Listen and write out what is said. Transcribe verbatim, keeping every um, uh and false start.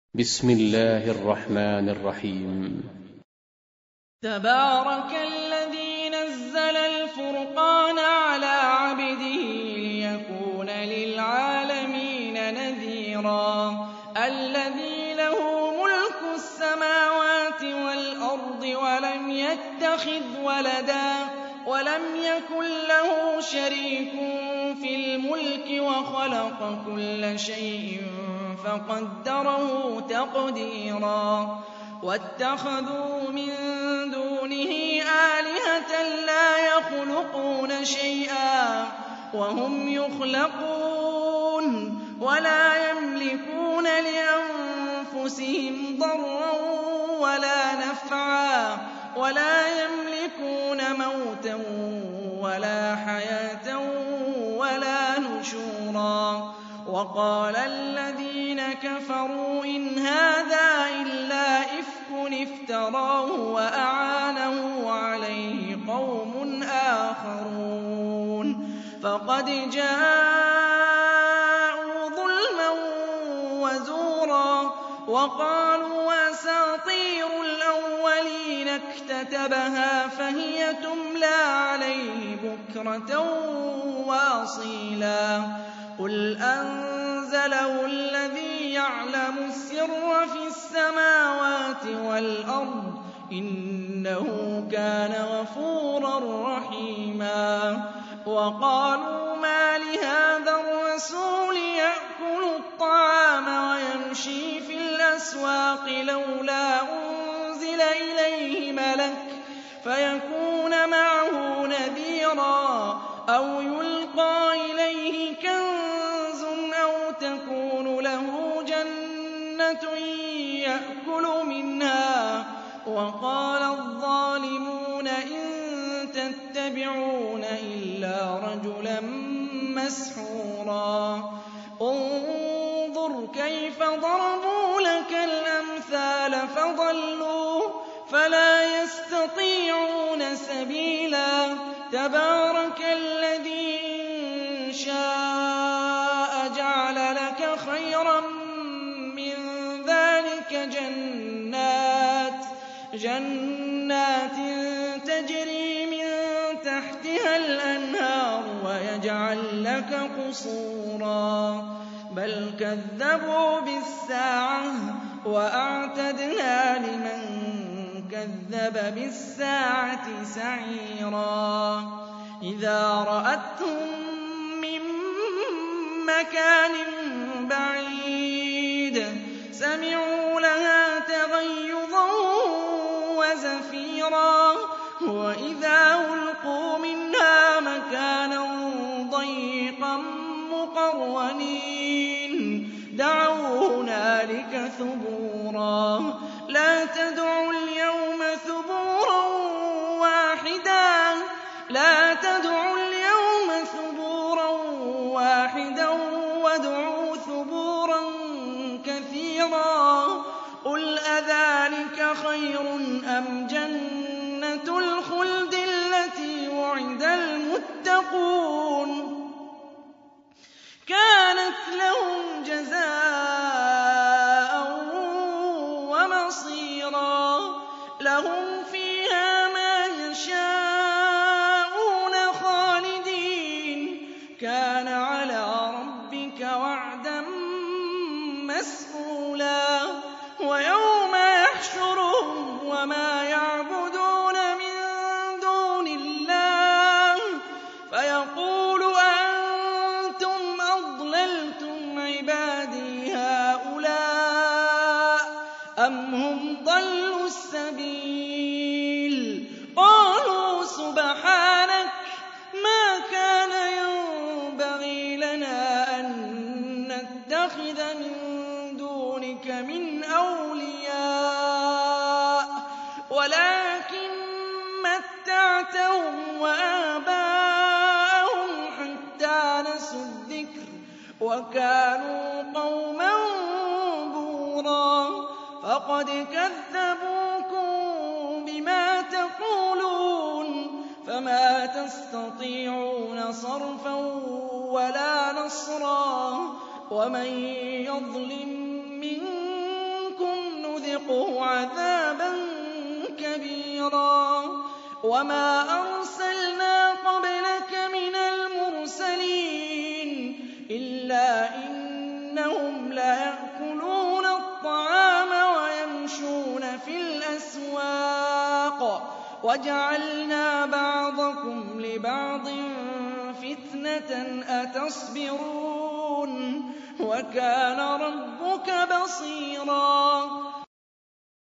بسم الله الرحمن الرحيم. تبارك الذي نزل الفرقان على عبده ليكون للعالمين نذيرا الذي له ملك السماوات والأرض ولم يتخذ ولدا ولم يكن له شريك في الملك وخلق كل شيء فقدره تقديرا واتخذوا من دونه آلهة لا يخلقون شيئا وهم يخلقون ولا يملكون لأنفسهم ضرا ولا نفعا ولا يملكون موتا ولا حياة ولا نشورا وقال الذين كفروا إن هذا إلا إفك افتراه وأعانه عليه قوم آخرون فقد جاءوا ظلما وزورا وقالوا أساطير الأولين اكتتبها فهي تملى عليه بكرة وأصيلا قل أنزله الذي يعلم السر في السماوات والأرض إنه كان غفورا رحيما وقالوا ما لهذا الرسول يأكل الطعام ويمشي في الأسواق لولا أنزل إليه ملك فيكون معه نذيرا أو يلقى إليه كنز أو تكون له جنة يأكل منها وقال الظالمون إن تتبعون إلا رجلا مسحورا انظر كيف ضربوا لك الأمثال فضلوا فلا يستطيعون سبيلا تبارك الذي إن شاء جعل لك خيرا من ذلك جنات جنات تجري من تحتها الأنهار ويجعل لك قصورا بل كذبوا بالساعة وأعتدنا لمن كذب بالساعة سعيرا إذا رأتهم من مكان بعيد سمعوا لها تغيظا وزفيرا وإذا ألقوا منها مكانا ضيقا مقرنين دعوا هنالك ثبورا لا تدعوا اليوم ثبورا واحدا لا تدعوا اليوم ثبورا واحدا وادعوا ثبورا كثيرا قل أذلك خير أم جنة الخلد التي وعد المتقون كانت لهم جزاء ومصيرا لهم فيها ما يشاءون خالدين كان على ربك وعدا مسئولا ويوم يحشرهم وما يعبدون من دون الله فيقول أأنتم أضللتم عبادي هؤلاء أم هم ضلوا السبيل قالوا سبحانك ما كان ينبغي لنا أن نتخذ من دونك من أولياء ولكن متعتهم وآباءهم حتى نسوا الذكر وكانوا قوما بورا فقد كذبوكم بما تقولون فما تستطيعون صرفا ولا نصرا ومن يظلم منكم نُذِقْهُ عَذَابًا كَبِيرًا وَمَا أَرْسَلْنَا قَبْلَكَ مِنَ الْمُرْسَلِينَ إِلَّا إِنَّهُمْ لَيَأْكُلُونَ الطَّعَامَ وَيَمْشُونَ فِي الْأَسْوَاقِ وَجَعَلْنَا بَعْضَكُمْ لِبَعْضٍ فِتْنَةً أَتَصْبِرُونَ وَكَانَ رَبُّكَ بَصِيرًا